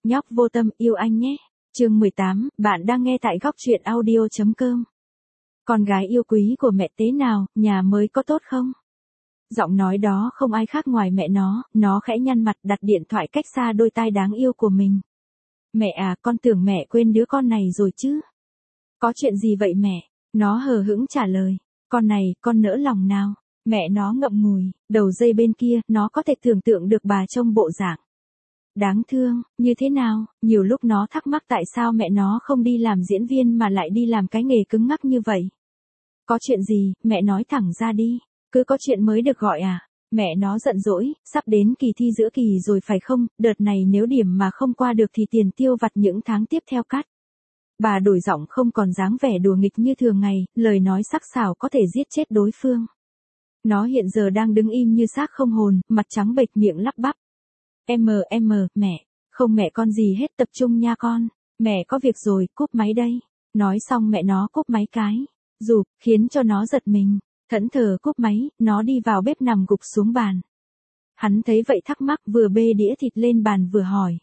Nhóc vô tâm yêu anh nhé. Chương 18, bạn đang nghe tại góc truyện audio.com. Con gái yêu quý của mẹ thế nào, nhà mới có tốt không? Giọng nói đó không ai khác ngoài mẹ nó khẽ nhăn mặt đặt điện thoại cách xa đôi tai đáng yêu của mình. Mẹ à, con tưởng mẹ quên đứa con này rồi chứ. Có chuyện gì vậy mẹ? Nó hờ hững trả lời. Con này, con nỡ lòng nào? Mẹ nó ngậm ngùi, đầu dây bên kia, nó có thể tưởng tượng được bà trông bộ dạng đáng thương, như thế nào, nhiều lúc nó thắc mắc tại sao mẹ nó không đi làm diễn viên mà lại đi làm cái nghề cứng ngắc như vậy. Có chuyện gì, mẹ nói thẳng ra đi, cứ có chuyện mới được gọi à? Mẹ nó giận dỗi, sắp đến kỳ thi giữa kỳ rồi phải không, đợt này nếu điểm mà không qua được thì tiền tiêu vặt những tháng tiếp theo cắt. Bà đổi giọng không còn dáng vẻ đùa nghịch như thường ngày, lời nói sắc sảo có thể giết chết đối phương. Nó hiện giờ đang đứng im như xác không hồn, mặt trắng bệch miệng lắp bắp. Mẹ, không mẹ con gì hết, tập trung nha con, mẹ có việc rồi, cúp máy đây. Nói xong mẹ nó cúp máy cái, rụp, khiến cho nó giật mình, thẫn thờ cúp máy, nó đi vào bếp nằm gục xuống bàn. Hắn thấy vậy thắc mắc vừa bê đĩa thịt lên bàn vừa hỏi.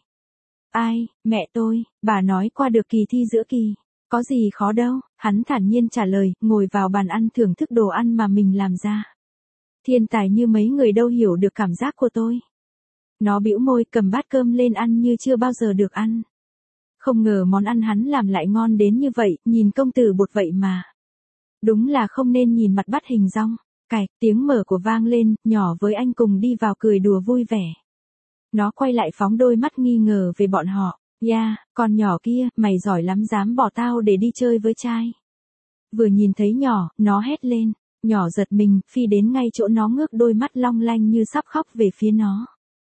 Ai, mẹ tôi, bà nói qua được kỳ thi giữa kỳ, có gì khó đâu, hắn thản nhiên trả lời, ngồi vào bàn ăn thưởng thức đồ ăn mà mình làm ra. Thiên tài như mấy người đâu hiểu được cảm giác của tôi. Nó bĩu môi cầm bát cơm lên ăn như chưa bao giờ được ăn. Không ngờ món ăn hắn làm lại ngon đến như vậy, nhìn công tử bột vậy mà. Đúng là không nên nhìn mặt bắt hình dong. Cạch, tiếng mở của vang lên, nhỏ với anh cùng đi vào cười đùa vui vẻ. Nó quay lại phóng đôi mắt nghi ngờ về bọn họ. Ya, con nhỏ kia, mày giỏi lắm dám bỏ tao để đi chơi với trai. Vừa nhìn thấy nhỏ, nó hét lên. Nhỏ giật mình, phi đến ngay chỗ nó ngước đôi mắt long lanh như sắp khóc về phía nó.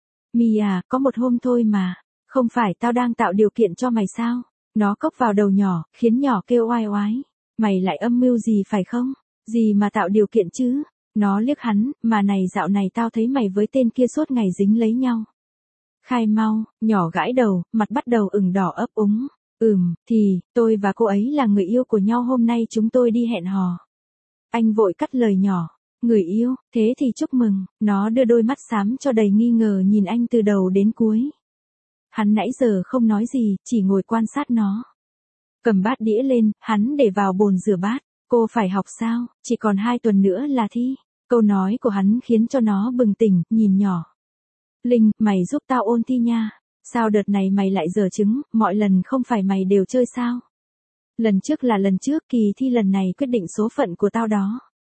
Mi à, có một hôm thôi mà. Không phải tao đang tạo điều kiện cho mày sao? Nó cốc vào đầu nhỏ, khiến nhỏ kêu oai oái. Mày lại âm mưu gì phải không? Gì mà tạo điều kiện chứ? Nó liếc hắn, mà này dạo này tao thấy mày với tên kia suốt ngày dính lấy nhau. Khai mau, nhỏ gãi đầu, mặt bắt đầu ửng đỏ ấp úng. Thì, tôi và cô ấy là người yêu của nhau, hôm nay chúng tôi đi hẹn hò. Anh vội cắt lời nhỏ. Người yêu, thế thì chúc mừng. Nó đưa đôi mắt xám cho đầy nghi ngờ nhìn anh từ đầu đến cuối. Hắn nãy giờ không nói gì, chỉ ngồi quan sát nó. Cầm bát đĩa lên, hắn để vào bồn rửa bát. Cô phải học sao, chỉ còn 2 tuần nữa là thi. Câu nói của hắn khiến cho nó bừng tỉnh, nhìn nhỏ. Linh, mày giúp tao ôn thi nha. Sao đợt này mày lại dở chứng, mọi lần không phải mày đều chơi sao? Lần trước là lần trước, kỳ thi lần này quyết định số phận của tao đó.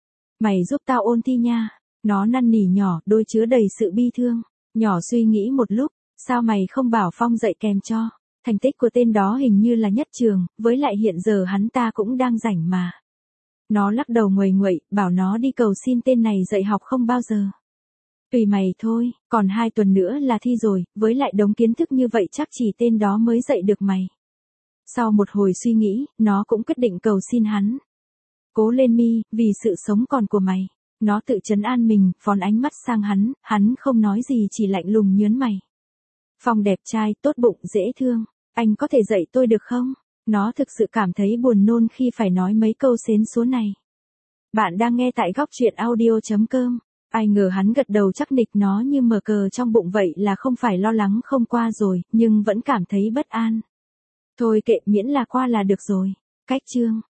Mày giúp tao ôn thi nha. Nó năn nỉ nhỏ, đôi chứa đầy sự bi thương. Nhỏ suy nghĩ một lúc, sao mày không bảo Phong dạy kèm cho? Thành tích của tên đó hình như là nhất trường, với lại hiện giờ hắn ta cũng đang rảnh mà. Nó lắc đầu nguầy nguậy, bảo nó đi cầu xin tên này dạy học không bao giờ. Tùy mày thôi, còn 2 tuần nữa là thi rồi, với lại đống kiến thức như vậy chắc chỉ tên đó mới dạy được mày. Sau một hồi suy nghĩ, nó cũng quyết định cầu xin hắn. Cố lên Mi, vì sự sống còn của mày. Nó tự trấn an mình, phóng ánh mắt sang hắn không nói gì chỉ lạnh lùng nhớn mày. Phong đẹp trai, tốt bụng, dễ thương. Anh có thể dạy tôi được không? Nó thực sự cảm thấy buồn nôn khi phải nói mấy câu xến số này. Bạn đang nghe tại góc truyện audio.com. Ai ngờ hắn gật đầu chắc nịch, nó như mở cờ trong bụng vậy, là không phải lo lắng không qua rồi, nhưng vẫn cảm thấy bất an. Thôi kệ, miễn là qua là được rồi. Cách chương.